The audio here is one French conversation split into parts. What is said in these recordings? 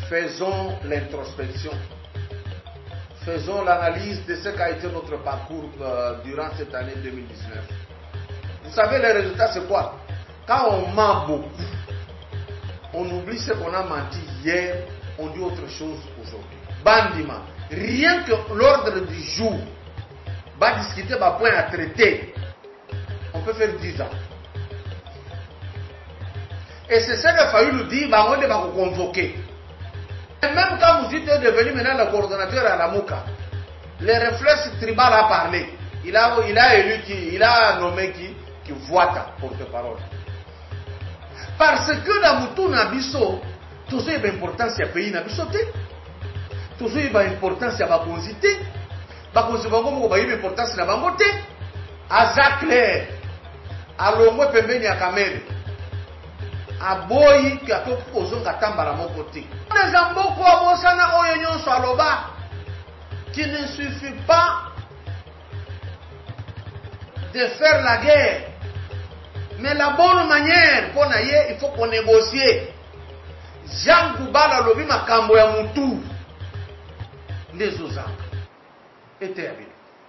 Faisons l'introspection. Faisons l'analyse de ce qu'a été notre parcours durant cette année 2019. Vous savez, les résultats, c'est quoi? Quand on ment beaucoup, on oublie ce qu'on a menti hier, on dit autre chose aujourd'hui. Bandima, rien que l'ordre du jour, va discuter, va point à traiter, on peut faire 10 ans. Et c'est ce qu'il a fallu nous dire, on va vous convoquer. Et même quand vous êtes devenu maintenant le coordonnateur à la Mouka, les réflexes tribaux a parlé. Il a nommé qui voit ta porte-parole. Parce que dans Moutou Nabiso, tout ça est d'importance à pays Nabiso. Tout ça est d'importance à Bakonzi. Bakonzi Bango est d'importance à Bangote. À Zaclair, à Lomwe Pembeni à Kamel, à Boyi qui a tout posé à Tambara mon côté. Les Amboko à Bosana Oyenyon Swaloba, qui ne suffit pas de faire la guerre. Mais la bonne manière pour naïe, il faut qu'on négocie. Jean Goubala lobi makambo ya mutu. Les Ozak étaient habités.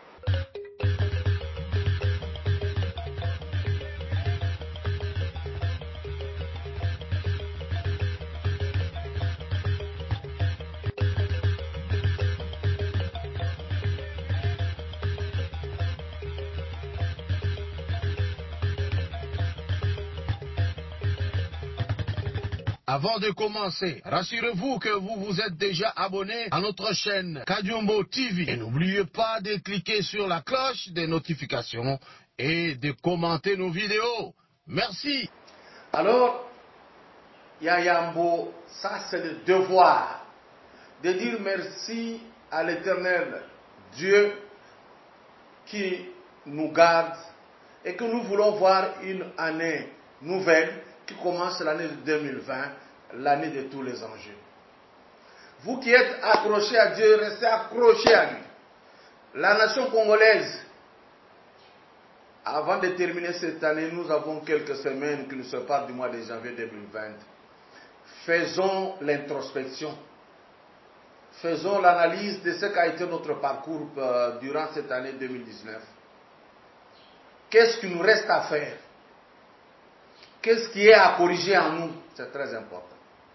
Avant de commencer, rassurez-vous que vous vous êtes déjà abonné à notre chaîne Kadiombo TV. Et n'oubliez pas de cliquer sur la cloche des notifications et de commenter nos vidéos. Merci. Alors, Yayambo, ça c'est le devoir de dire merci à l'Éternel Dieu qui nous garde et que nous voulons voir une année nouvelle qui commence l'année 2020, l'année de tous les enjeux. Vous qui êtes accrochés à Dieu, restez accrochés à lui. La nation congolaise, avant de terminer cette année, nous avons quelques semaines qui nous séparent du mois de janvier 2020. Faisons l'introspection. Faisons l'analyse de ce qu'a été notre parcours durant cette année 2019. Qu'est-ce qui nous reste à faire? Qu'est-ce qui est à corriger en nous? C'est très important.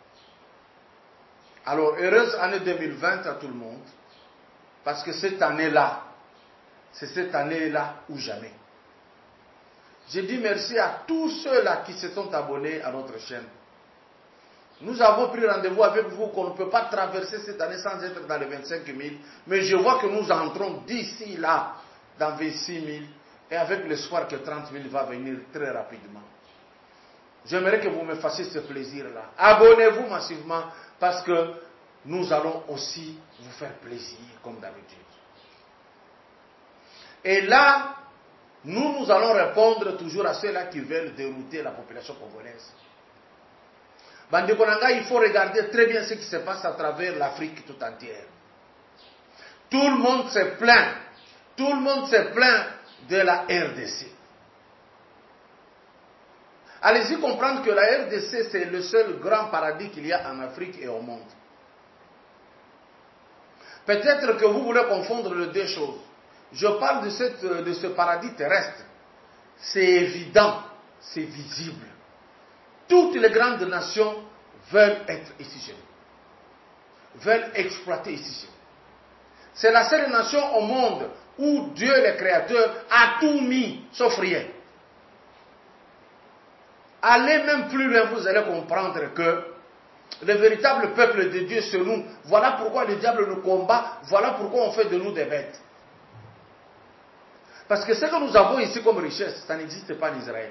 Alors, heureuse année 2020 à tout le monde, parce que cette année-là, c'est cette année-là ou jamais. Je dis merci à tous ceux-là qui se sont abonnés à notre chaîne. Nous avons pris rendez-vous avec vous qu'on ne peut pas traverser cette année sans être dans les 25 000, mais je vois que nous entrons d'ici là dans 26 000, et avec l'espoir que 30 000 va venir très rapidement. J'aimerais que vous me fassiez ce plaisir-là. Abonnez-vous massivement parce que nous allons aussi vous faire plaisir comme d'habitude. Et là, nous allons répondre toujours à ceux-là qui veulent dérouter la population congolaise. Bandekonanga, il faut regarder très bien ce qui se passe à travers l'Afrique tout entière. Tout le monde se plaint. Tout le monde se plaint de la RDC. Allez-y comprendre que la RDC, c'est le seul grand paradis qu'il y a en Afrique et au monde. Peut-être que vous voulez confondre les deux choses. Je parle de ce paradis terrestre. C'est évident, c'est visible. Toutes les grandes nations veulent être ici chez nous. Veulent exploiter ici chez nous. C'est la seule nation au monde où Dieu, le Créateur, a tout mis, sauf rien. Allez même plus loin, vous allez comprendre que le véritable peuple de Dieu, c'est nous. Voilà pourquoi le diable nous combat. Voilà pourquoi on fait de nous des bêtes. Parce que ce que nous avons ici comme richesse, ça n'existe pas en Israël.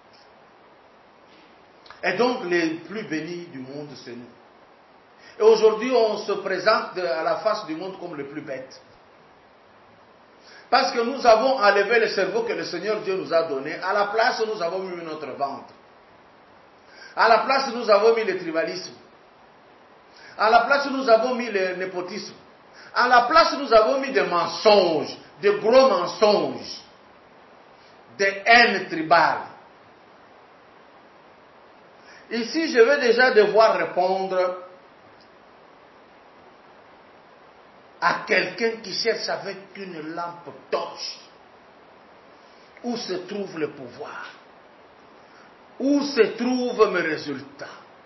Et donc, les plus bénis du monde, c'est nous. Et aujourd'hui, on se présente à la face du monde comme les plus bêtes. Parce que nous avons enlevé le cerveau que le Seigneur Dieu nous a donné. À la place, nous avons mis notre ventre. À la place, nous avons mis le tribalisme. À la place, nous avons mis le népotisme. À la place, nous avons mis des mensonges, des gros mensonges, des haines tribales. Ici, je vais déjà devoir répondre à quelqu'un qui cherche avec une lampe torche où se trouve le pouvoir, où se trouvent mes résultats.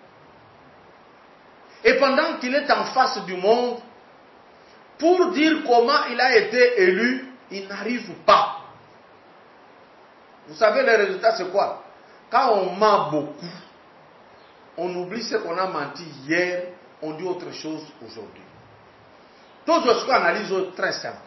Et pendant qu'il est en face du monde, pour dire comment il a été élu, il n'arrive pas. Vous savez, les résultats, c'est quoi? Quand on ment beaucoup, on oublie ce qu'on a menti hier, on dit autre chose aujourd'hui. Tout ce qu'on analyse est très simple.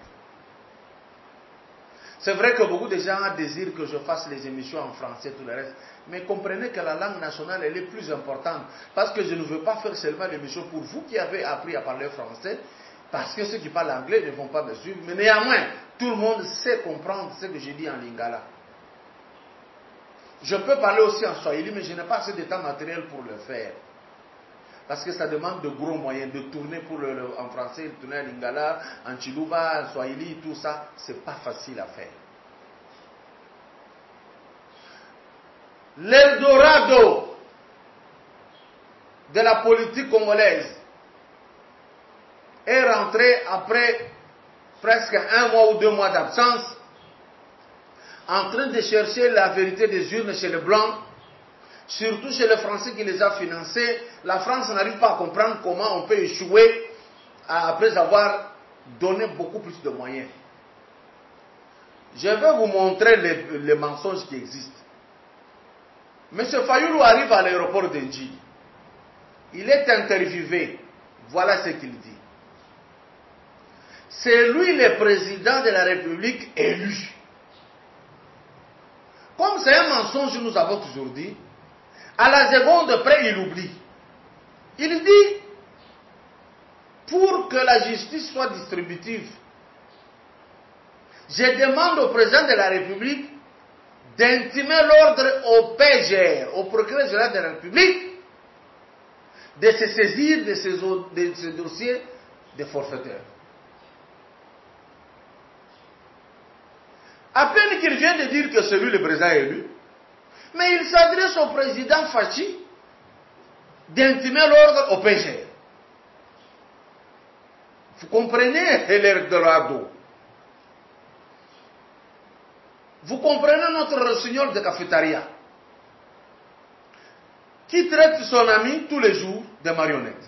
C'est vrai que beaucoup de gens désirent que je fasse les émissions en français, tout le reste. Mais comprenez que la langue nationale, elle est plus importante. Parce que je ne veux pas faire seulement l'émission pour vous qui avez appris à parler français. Parce que ceux qui parlent anglais ne vont pas me suivre. Mais néanmoins, tout le monde sait comprendre ce que je dis en lingala. Je peux parler aussi en swahili, mais je n'ai pas assez de temps matériel pour le faire. Parce que ça demande de gros moyens, de tourner en français, de tourner en lingala, en chiluba, en swahili, tout ça, c'est pas facile à faire. L'Eldorado de la politique congolaise est rentré après presque 1 mois ou 2 mois d'absence, en train de chercher la vérité des urnes chez les Blancs, surtout chez les Français qui les a financés. La France n'arrive pas à comprendre comment on peut échouer après avoir donné beaucoup plus de moyens. Je vais vous montrer les mensonges qui existent. M. Fayoulou arrive à l'aéroport d'Enji. Il est interviewé. Voilà ce qu'il dit. C'est lui le président de la République élu. Comme c'est un mensonge que nous avons toujours dit, à la seconde près, il oublie. Il dit, pour que la justice soit distributive, je demande au président de la République d'intimer l'ordre au PGR, au procureur général de la République, de se saisir de ces dossiers de forfaiteurs. À peine qu'il vient de dire que c'est lui le président élu, mais il s'adresse au président Fachi d'intimer l'ordre au PGR. Vous comprenez l'Eldorado? Vous comprenez notre rossignol de cafétéria qui traite son ami tous les jours de marionnette.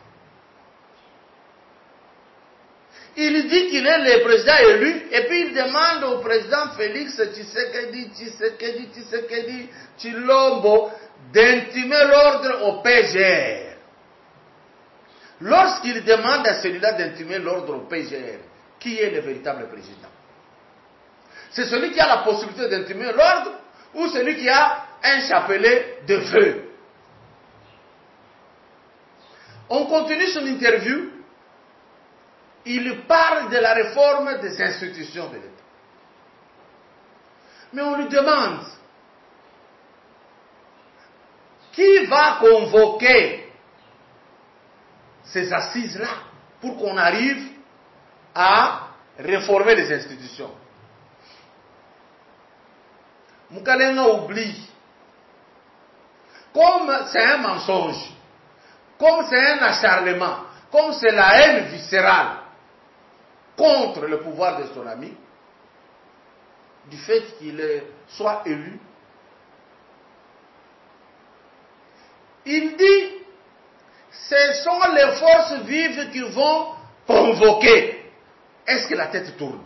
Il dit qu'il est le président élu et puis il demande au président Félix Tshisekedi Tshilombo d'intimer l'ordre au PGR. Lorsqu'il demande à celui-là d'intimer l'ordre au PGR, qui est le véritable président? C'est celui qui a la possibilité d'intimer l'ordre ou celui qui a un chapelet de feu? On continue son interview. Il parle de la réforme des institutions de l'État. Mais on lui demande, qui va convoquer ces assises-là pour qu'on arrive à réformer les institutions? Moukalenga oublie, comme c'est un mensonge, comme c'est un acharnement, comme c'est la haine viscérale contre le pouvoir de son ami, du fait qu'il soit élu, il dit, ce sont les forces vives qui vont convoquer. Est-ce que la tête tourne?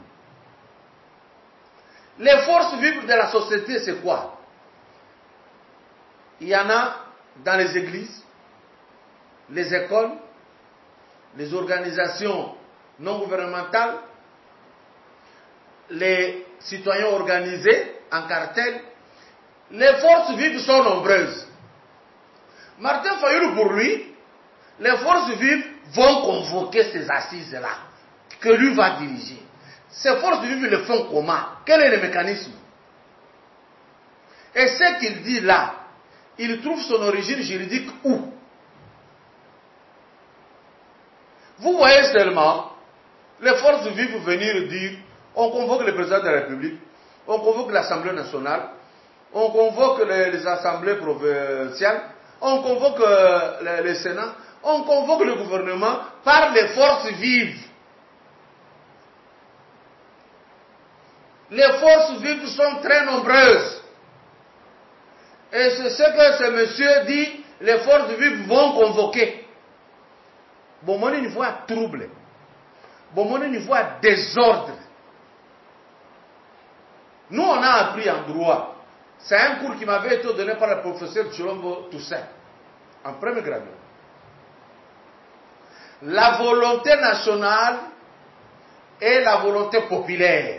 Les forces vives de la société, c'est quoi? Il y en a dans les églises, les écoles, les organisations non gouvernementales, les citoyens organisés en cartel. Les forces vives sont nombreuses. Martin Fayoulou, pour lui, les forces vives vont convoquer ces assises-là que lui va diriger. Ces forces vives le font comment? Quel est le mécanisme? Et ce qu'il dit là, il trouve son origine juridique où? Vous voyez seulement les forces vives venir dire, on convoque le président de la République, on convoque l'Assemblée nationale, on convoque les assemblées provinciales, on convoque le Sénat, on convoque le gouvernement par les forces vives. Les forces vives sont très nombreuses. Et c'est ce que ce monsieur dit, les forces vives vont convoquer. Bon, mon niveau à trouble. Bon, mon niveau à désordre. Nous, on a appris en droit. C'est un cours qui m'avait été donné par le professeur Chilombo Toussaint, en premier grade. La volonté nationale et la volonté populaire.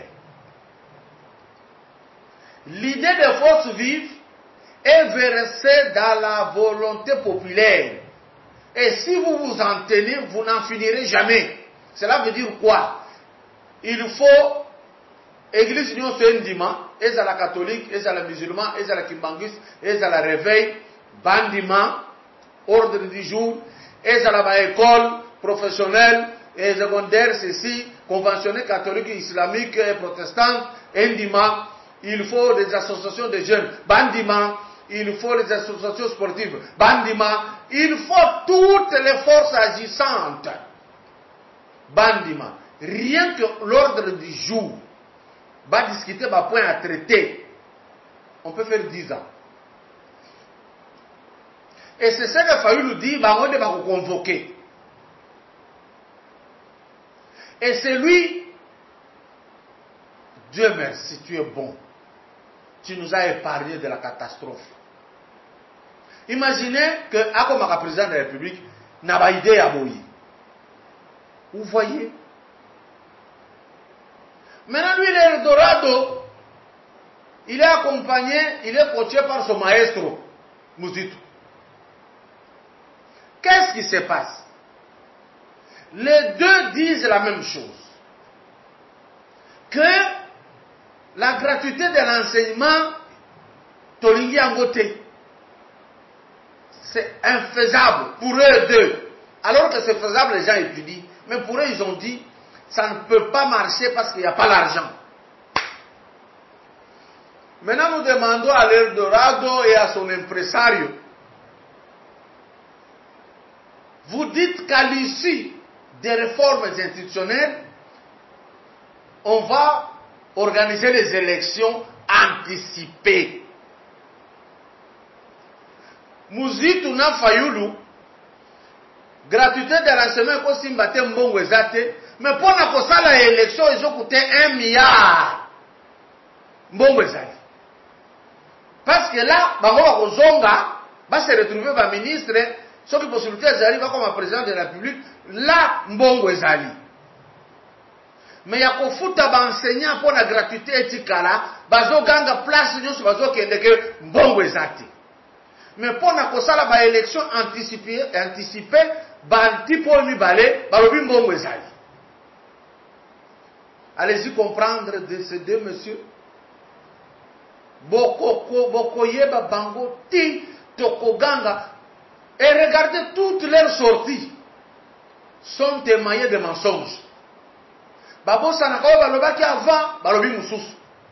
L'idée des forces vives est versée dans la volonté populaire. Et si vous vous en tenez, vous n'en finirez jamais. Cela veut dire quoi? Il faut Église Union Sendima, et à la catholique, et à la musulman, et à la kimbanguiste, et à la réveil, bandima, ordre du jour, et à la école professionnelle et secondaire, ceci, conventionnelle catholique, islamique et protestante, endima, il faut des associations de jeunes, bandima, il faut les associations sportives, bandima, il faut toutes les forces agissantes, bandima. Rien que l'ordre du jour va discuter ma point à traiter, on peut faire 10 ans. Et c'est ce que Fayoulou dit, on va vous convoquer. Et c'est lui, Dieu merci, tu es bon. Tu nous as épargné de la catastrophe. Imaginez que, comme président de la République, n'a pas idée à Boyi. Vous voyez? Maintenant, lui, il est Eldorado. Il est accompagné, il est coaché par son maestro, Mouzito. Qu'est-ce qui se passe? Les deux disent la même chose. Que la gratuité de l'enseignement, Tolingi Angote, c'est infaisable pour eux deux. Alors que c'est faisable, les gens étudient. Mais pour eux, ils ont dit, ça ne peut pas marcher parce qu'il n'y a pas l'argent. Maintenant, nous demandons à l'Eldorado et à son impresario. Vous dites qu'à l'issue des réformes institutionnelles, on va organiser les élections anticipées. Muzitu na Fayoulou, gratuité de l'enseignement ko simbate mbongo ezate, mais pour na kosala élection, ils ont coûté 1 milliard. Mbongo ezali. Parce que là, bango ba kozonga, ba se retrouver ba ministre, ceux qui possibilité ezali ba comme président de la République, là mbongo ezali. Mais ya kofuta ba enseignant pour la gratuité etikala, bazo ganga place nyoso bazo kende ke mbongo ezati. Mais pour la kosala ba élection anticipée, ba tipo mibale, ba lobi mbongo ezali. Allez-y comprendre de ces deux messieurs. Boko yeba bango ti tokoganga. Et regardez toutes leurs sorties sont émaillées de mensonges. Babo Sanakawa balobaki avant, balobi mususu.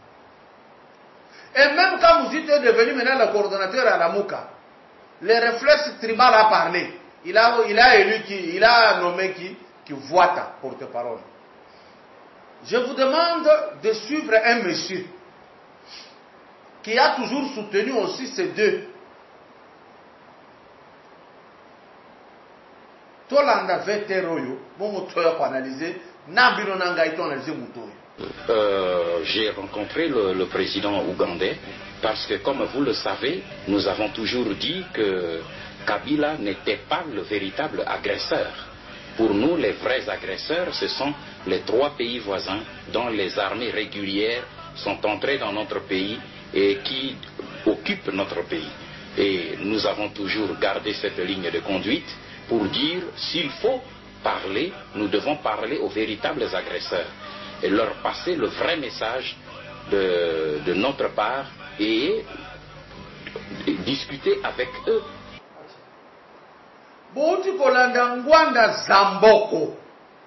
Et même quand Mouzito est devenu maintenant le coordonnateur à la Mouka, les réflexes tribal a parlé. Il a nommé qui voit ta porte-parole. Je vous demande de suivre un monsieur qui a toujours soutenu aussi ces deux. Tolanda Veteroyo, bon pour analyser, Nabino Nangaito analyser Moutoyo. J'ai rencontré le président ougandais parce que, comme vous le savez, nous avons toujours dit que Kabila n'était pas le véritable agresseur. Pour nous, les vrais agresseurs, ce sont les 3 pays voisins dont les armées régulières sont entrées dans notre pays et qui occupent notre pays. Et nous avons toujours gardé cette ligne de conduite pour dire, s'il faut parler, nous devons parler aux véritables agresseurs et leur passer le vrai message de notre part et discuter avec eux. Bouti kolanda ngwanda Zamboko.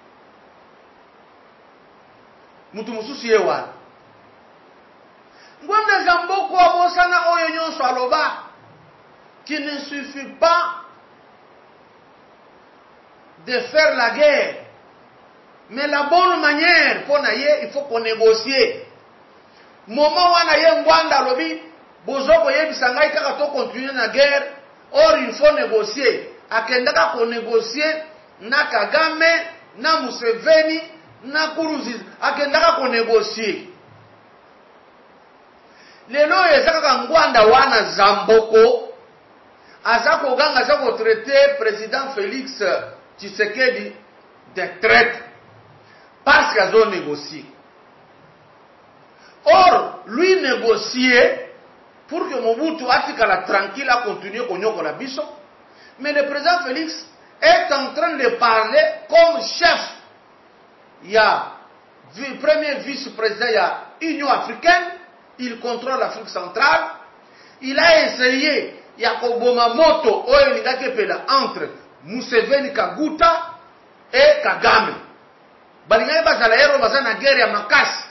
Mutu mususu yewa. Ngwanda Zamboko abosana oyo nyonso aloba. Qu'il ne suffit pas de faire la guerre. Mais la bonne manière pour naïe, il faut qu'on négocie. moment wana ye ngwanda lobi bozoko yebisa ngai kaka to continuer na guerre, or il faut négocier. Akendaka ko négocier na Kagame, na Museveni, na Nkurunziza, akendaka ko négocier. Lelo ezaka ngwanda wana Zamboko azako ganga azako traiter président Félix Tshisekedi de traite parce qu'ils ont négocié. Or, lui négocier pour que Mobutu atikala tranquille à continuer konyoko la biso. Mais le président Félix est en train de parler comme chef. Il y a premier vice-président, il y a Union africaine, il contrôle l'Afrique centrale. Il a essayé, il y a Kobomamoto, entre Museveni Kaguta et Kagame. Balingaye bazalaero bazana guerre ya makasi.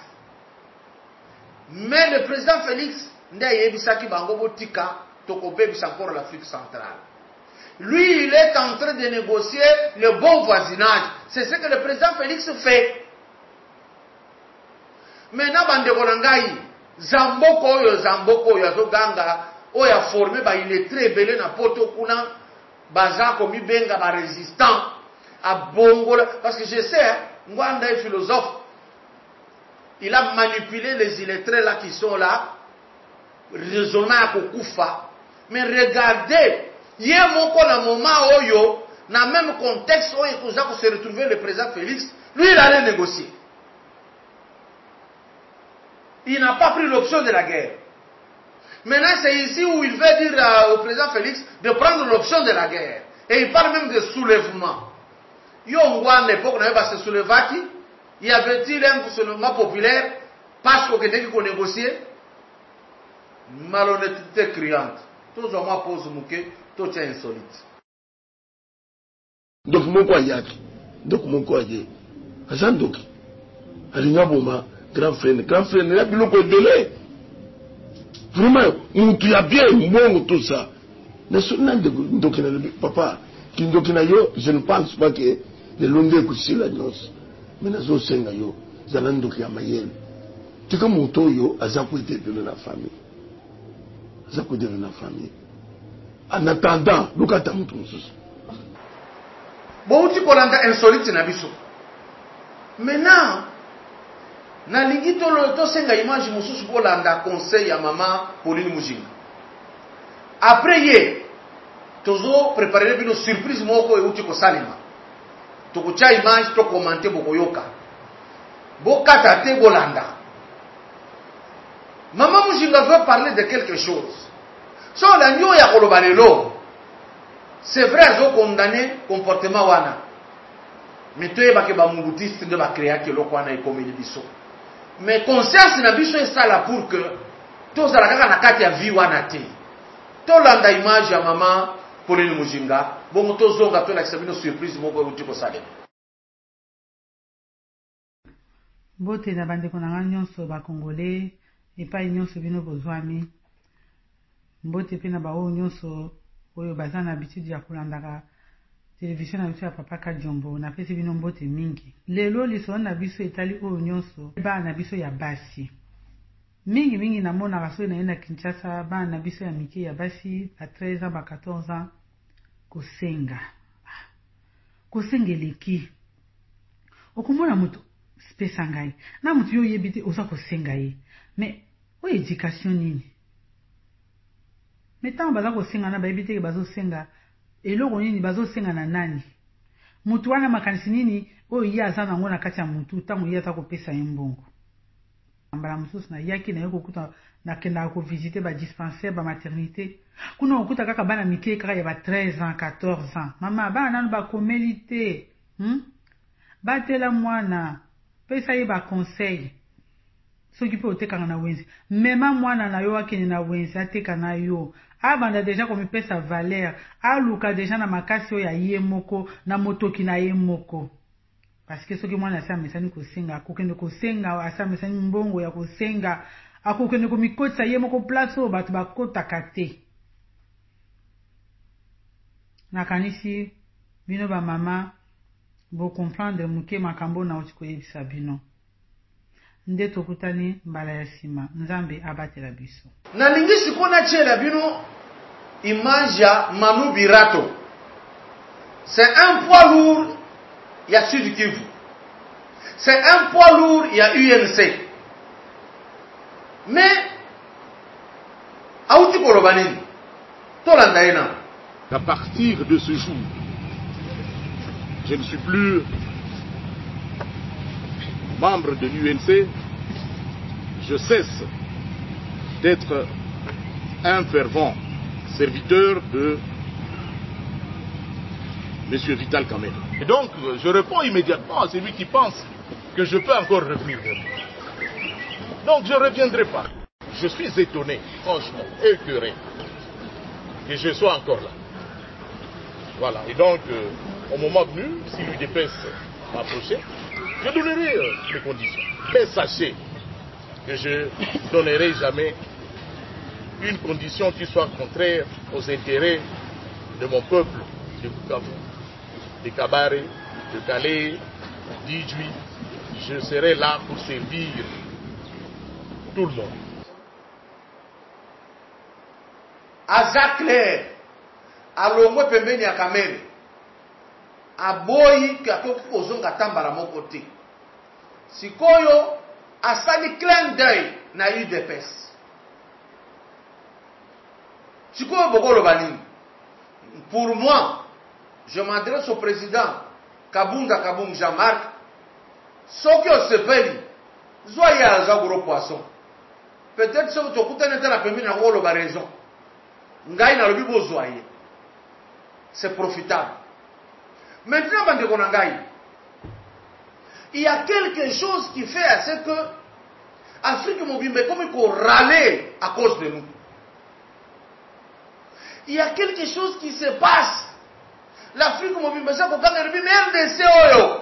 Mais le président Félix n'est yebisaki bango botika tokobebisa encore l'Afrique centrale. Lui, il est en train de négocier le bon voisinage. C'est ce que le président Félix fait. Maintenant, bandeko nangai, Zamboko oyo azoganga oyo a formé ba illettré belé na poto kuna bazako mibenga ba résistant à bongola parce que je sais Ngwanda est philosophe. Il a manipulé les illettrés là qui sont là, raisonnant à Kokufa. Mais regardez, hier moko na moment oyo, na même contexte oyo qu'on se retrouver le président Félix, lui il allait négocier. Il n'a pas pris l'option de la guerre. Maintenant c'est ici où il veut dire au président Félix de prendre l'option de la guerre. Et il parle même de soulèvement. Yongwa à l'époque n'avait pas se soulevati. Y avait-il un soulèvement populaire parce qu'on était qu'on négociait? Malhonnêteté criante. Tout le monde pose mouké, tout est insolite. Donc mon quoi yaki, donc mon quoi yé, azandoki, alinga boma, grand frère, n'a biloko délai. Vraiment, on tu a bien, bon tout ça. Mais ce n'est pas papa, qui ndokina yo, je ne pense pas que les longues couches la noce. Mais nous sommes senga yo, zalandoki ya mayel. Tu comme moto yo, azako été de la famille. Azako de la famille. En attendant, lukata mutu mususu. Bon, tu kolanda insolite na biso. Maintenant, na lingi to senga image mususu kolanda conseil ya maman Pauline Mujinga. Après hier, tozo préparer bino surprise moko e uti ko salima. Toko cha image to commenter bokoyoka. Bokata te bolanda. Maman Mujinga veut parler de quelque chose. So la nyo ya kolobalelo. C'est vrai, ils ont condamné le comportement wana. Mais tu es pas que ba mungutiste de ba créer que loko wana ekomeli biso. Mais conscience na biso est ça là pour que tous la kaka na kati ya vie wana te. To landa image ya maman Pauline Mujinga, bon to zonga to la sabino surprise moko uti ko sale. Bote na bande konanga nyonso ba congolais et pas nyonso bino bozwami. Mbote pe na ba o nyonso oyo baza na habitude ya kolandaka television na biso ya papa Kajombo na pesi bino mbote mingi. Lelo lisolo na biso etali oyo nyonso ba na biso ya basi. Mingi na mona raso na yena Kinshasa ba na biso ya mike ya basi a 13 ans ba 14 ans kosenga. Kosenga leki. Okomona mutu spesa ngai. Na mutu yo yebite oza kosenga ye. Mais o éducation nini? Mais tant baza kosenga na bayebite ke bazo senga eloko nini bazo senga na nani? Mutu wana makanisi nini oyo ye aza nango na kati ya mutu tango ye ata kopesa ye mbongo. Mbala mususu na yaki na yo kokuta na kenda ko visiter ba dispensaire ba maternité. Kuna okuta kaka bana mike kaka ya ba 13 ans 14 ans. Mama bana nanu ba komelite. Batela mwana pesa ye ba conseil. Soki pe otekanga na wenzi. Mema mwana na yo akene na wenzi ateka na yo. Abanda deja komi pesa valeur. Aluka deja na makasi oyo ya ye moko na motoki na ye moko. Parce que soki mwana asa mesani kosenga, akokende kosenga, asa mesani mbongo ya kosenga, akokende komikotisa ye moko place oyo bato bakotaka te. Nakanisi bino ba mama bo comprendre muke makambo na oti koyebisa bino. nde tokutani mbala ya nsima. Nzambe abatela biso. Nalingi sikona tshela bino image ya Manu Birato. C'est un poids lourd, il y a Sud Kivu. C'est un poids lourd, il y a UNC. Mais, Aouti Kolobanin, Tolandaïna. À partir de ce jour, je ne suis plus membre de l'UNC. Je cesse d'être un fervent serviteur de M. Vital Kamerhe. Et donc, je réponds immédiatement à celui qui pense que je peux encore revenir vers lui. Donc, je ne reviendrai pas. Je suis étonné, franchement, écœuré, que je sois encore là. Voilà. Et donc, au moment venu, si l'UDPS m'approchait, je donnerai les conditions. Mais sachez que je ne donnerai jamais une condition qui soit contraire aux intérêts de mon peuple de Bukavu, de Kabare, de Calais, d'Idjui. Je serai là pour servir tout le monde. Aza clair, alongwe pembeni ya Kamerhe, aboyi kakoki kozonga tambala moko te. Sikoyo asali clin d'œil na UDPS. Sikoyo bokoloba nini? Pour moi, je m'adresse au président Kabunda Kabung Jean-Marc. Soki osepeli, zwa ya aza gros poisson. Peut-être soki tokutana tala pembeni na koloba raison. Ngai na lobi bozwa ye. C'est profitable. Maintenant, bandeko na ngai, il y a quelque chose qui fait à ce que Afrique Mobimbe comme qu'on râler à cause de nous. Il y a quelque chose qui se passe. L'Afrique Mobimbe ça ko kanga ribi RDC oyo.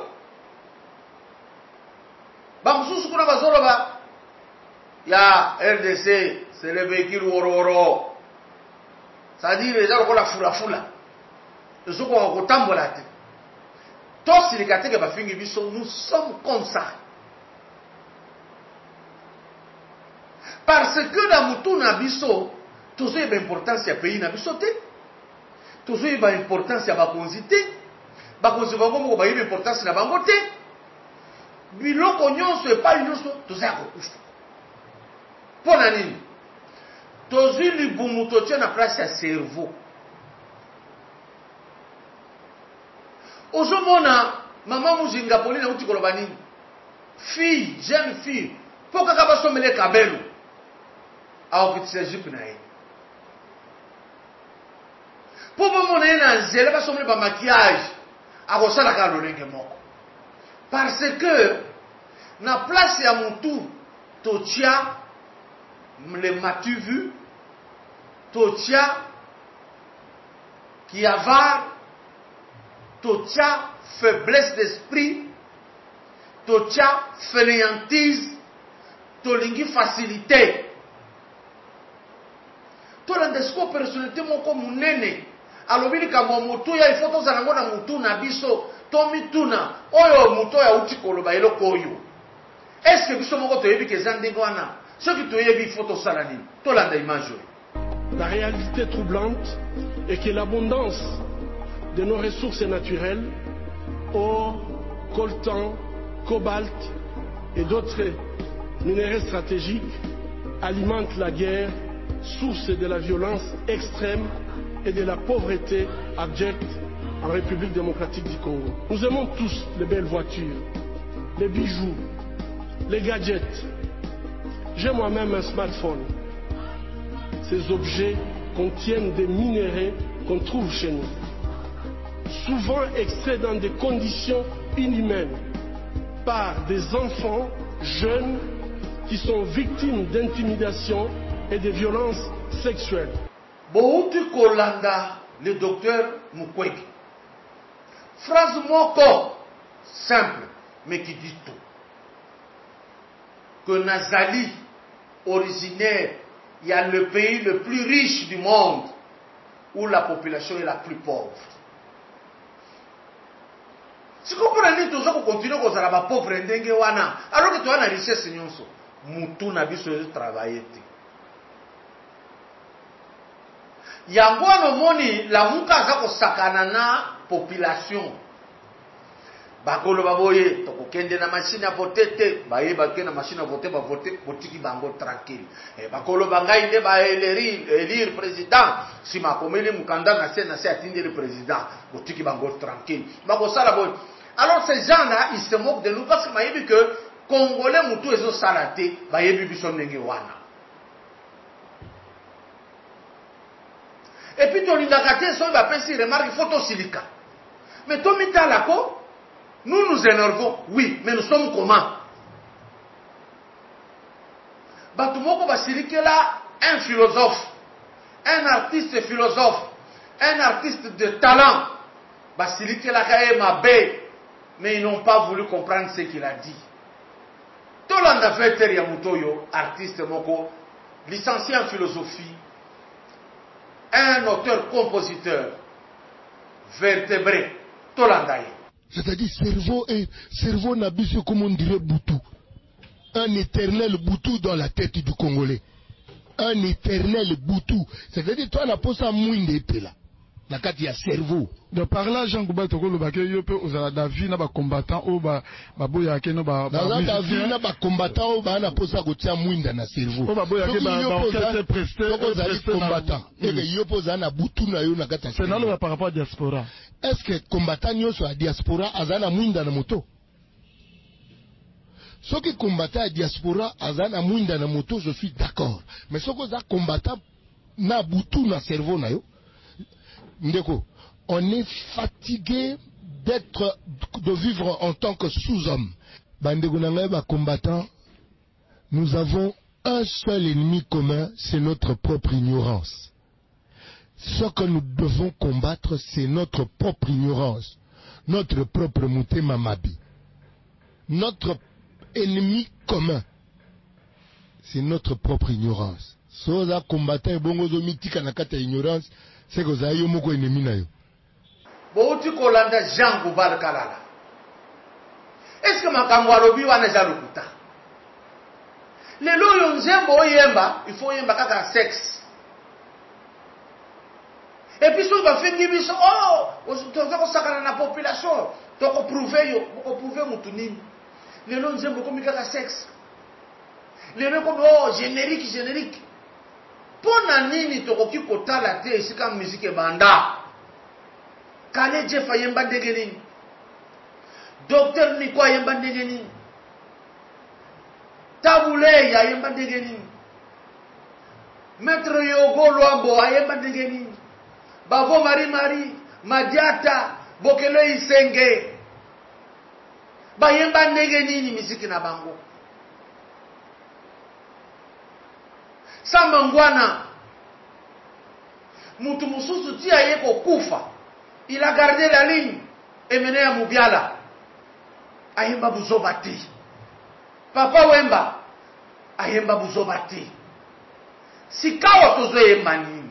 Ba mususu kuna bazolo ba ya RDC c'est le véhicule woro. Ça dit les gens ko la fula. Ils ont ko tambola te. Tous les catégories bafingi biso, nous sommes comme ça. Parce que dans mutu na biso, tous les importance ya pays na biso te. Tous les importance ya bakonzi te. Bakonzi bango moko ba importance na bango te. Biloko nyonso e pa nyonso tous ya kokufa. Pona nini? Tous les libumu to tia na place ya cerveau. Ozomona maman Muzinga Pauline na uti koloba nini? Fille, jeune fille, poka ka basomele kabelo. Aokitisa jipe na ye. Popo mona ye na nzela basomele ba maquillage. Akosala ka lolenge moko. Parce que na place ya mutu totia le matu vu, totia qui avare, totia faiblesse d'esprit, totia fainéantise, tolingi facilité. Tolandesko personnalité moko munene. Alobili kama mutu ya ifoto za nango na mutu na biso, tomi tuna, oyo mutu ya uti koloba eloko oyo. Est-ce que biso moko toyebi ke zandenge wana? Soki toyebi ifoto salani, tolanda image oyo. La réalité troublante est que l'abondance de nos ressources naturelles, or, coltan, cobalt et d'autres minéraux stratégiques alimentent la guerre, source de la violence extrême et de la pauvreté abjecte en République démocratique du Congo. Nous aimons tous les belles voitures, les bijoux, les gadgets. J'ai moi-même un smartphone. Ces objets contiennent des minéraux qu'on trouve chez nous, souvent extraits dans des conditions inhumaines par des enfants jeunes qui sont victimes d'intimidation et de violences sexuelles. Bouti Kolanda, le docteur Mukwege. Phrase moko simple, mais qui dit tout. Que Nazali, originaire, il y a le pays le plus riche du monde, où la population est la plus pauvre. Si vous comprenez, tous vous continuez comme ça, la pauvre ndenge wana. Alors que tu as une richesse nyonso. Mutu na biso de travailler. Yango no moni la muka za ko sakana na population. Bakolo baboye to kokende na machine à voter te, baye bakende na machine à voter ba voter botiki bango tranquille. E bakolo bangai nde ba élire président. Si makomeli mukanda na se atinde le président, botiki bango tranquille. Bako sala boy. Alors ces gens-là, ils se moquent de nous parce que mayebi que Congolais mutu ezo salate, bayebi biso ndenge wana. Et puis ton indagaté so va penser remarque photo silica. Mais ton mitalako, nous nous énervons, oui, mais nous sommes comment? Batumoko ba silike là un philosophe, un artiste philosophe, un artiste de talent. Ba silike là kae mabe. Mais ils n'ont pas voulu comprendre ce qu'il a dit. Tolanda Veter Yamutoyo, artiste moko, licencié en philosophie, un auteur-compositeur, vertébré, Tolanda. C'est-à-dire cerveau n'abuse comme on dirait Boutou. Un éternel Boutou dans la tête du Congolais. Un éternel Boutou. C'est-à-dire toi la pose à mouine d'épée là. Na kati ya cerveau. De par là Jean Gouba tokolo ba ke yo pe ozala David na ba combattant o ba boya ke no ba David na ba combattant o ba na posa ko tia mwinda na cerveau. O ba boya ke ba orchestre presté combattant. Et yo posa na butu na yo na kati. C'est na lo par rapport à diaspora. Est-ce que combattant yo so a diaspora azana mwinda na moto? Ce qui combattant à diaspora azana mwinda na moto, je suis d'accord. Mais ce que za combattant na butu na cerveau na yo. Ndeko, on est fatigué de vivre en tant que sous-homme. Bandeko nangaye ba combattant, nous avons un seul ennemi commun, c'est notre propre ignorance. Ce que nous devons combattre, c'est notre propre ignorance, notre propre mutema mabi. Notre ennemi commun, c'est notre propre ignorance. Soza combattant et bongozo mitika nakata ignorance. C'est que ça y est, moko ennemi na yo. Bouti kolanda Jean Goubal Kalala. Est-ce que makambo alobi wana za lukuta? Lelo yo nzembo yemba, il faut yemba kaka sexe. Et puis so ba fingi biso, oh, toza ko sakana na population, to ko prouver yo, ko prouver mutu nini. Lelo nzembo komi kaka sexe. Lelo ko oh, générique. Pona nini tokoki kotala te esika musique banda Kale Jeff ayemba ndenge nini, Docteur Niko ayemba ndenge nini, Tabule ayemba ndenge nini, Maître Yogo Luambo ayemba ndenge nini, Bavo Marie Madiata Bokelo Isenge bayemba ndenge nini musique na bango. Samangwana mutu mususu tia yeko kufa, il a gardé la ligne et mené à Mubiala ayemba buzobati. Papa Wemba ayemba buzobati. Sikawa tozo yemba nini.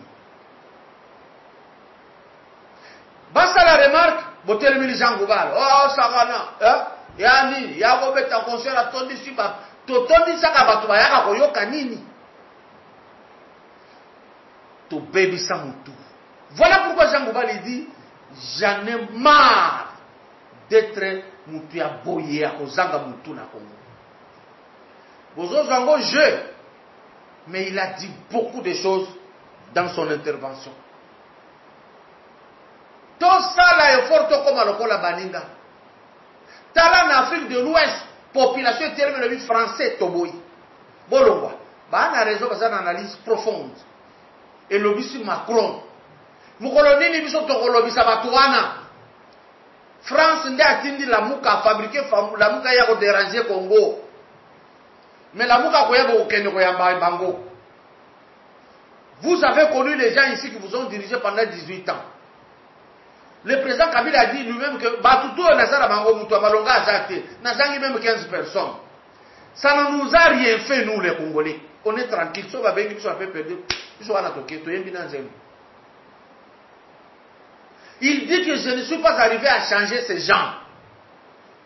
Basa la remarque botel mili Jean Goubal, oh sakana yani yako beta concert atondi siba totondi saka batu bayaka koyoka nini. To baby Samutu. Voilà pourquoi Jean Goubal dit j'en ai marre d'être mutu ya boye à kozanga mutu na Congo. Bozo zango je, mais il a dit beaucoup de choses dans son intervention. Tout ça là est fort comme à lokola baninga. Tala en Afrique de l'Ouest, population terme le français toboy. Bolongwa. Ba na raison parce une analyse profonde. Et lobby Macron. Mukolo nini biso tokolobisa batu wana. France nde atindi la muka fabriquer la muka ya ko déranger Congo. Mais la muka koyeba okende koyamba bango. Vous avez connu les gens ici qui vous ont dirigé pendant 18 ans. Le président Kabila a dit lui-même que batuto nazara bango mutu amalonga azate nazangi même 15 personnes. Ça ne nous a rien fait nous les Congolais. On est tranquille, ça va bien qu'ils soient perdus. Il dit que je ne suis pas arrivé à changer ces gens.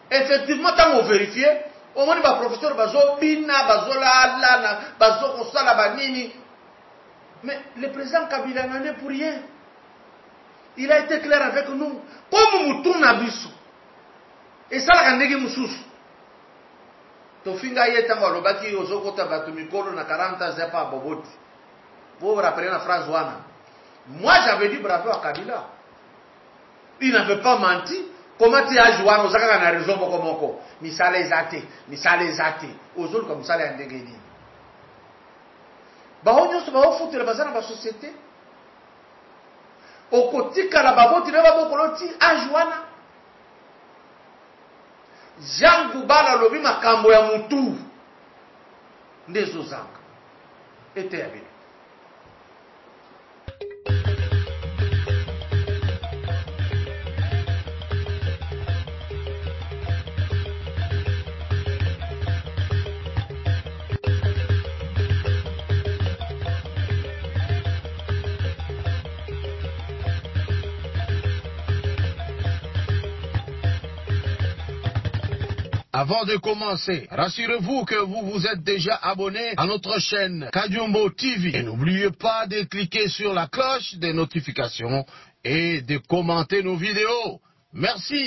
Effectivement, tant on vérifie, au moins, le professeur Bazo Bina, Bazo Lala, Bazo Kosala Banini. Mais le président Kabila n'en est pour rien. Il a été clair avec nous. Comme Moutou Nabiso. Et ça, la Kandegi Moussous. Tofinga Yetanga Lobaki, Ozokota Batumikolo, na 40 Zepa Boboti. Vous vous rappelez la phrase Wana. Moi, j'avais dit bravo à Kabila. Il n'avait pas menti. Comment tu as joué aux Zaka na raison pour Komoko? Misale Zate, Misale Zate. Ozol comme ça, les Ndegeni. Bahonyo se baho foutre le bazar dans la société. Au côté Kalababoti, ne va pas koloti ajuana. Jean Goubala lobi makambo ya mutu. Ndezo zanga. Ete abili. Avant de commencer, rassurez-vous que vous vous êtes déjà abonné à notre chaîne Kadiumbo TV. Et n'oubliez pas de cliquer sur la cloche des notifications et de commenter nos vidéos. Merci.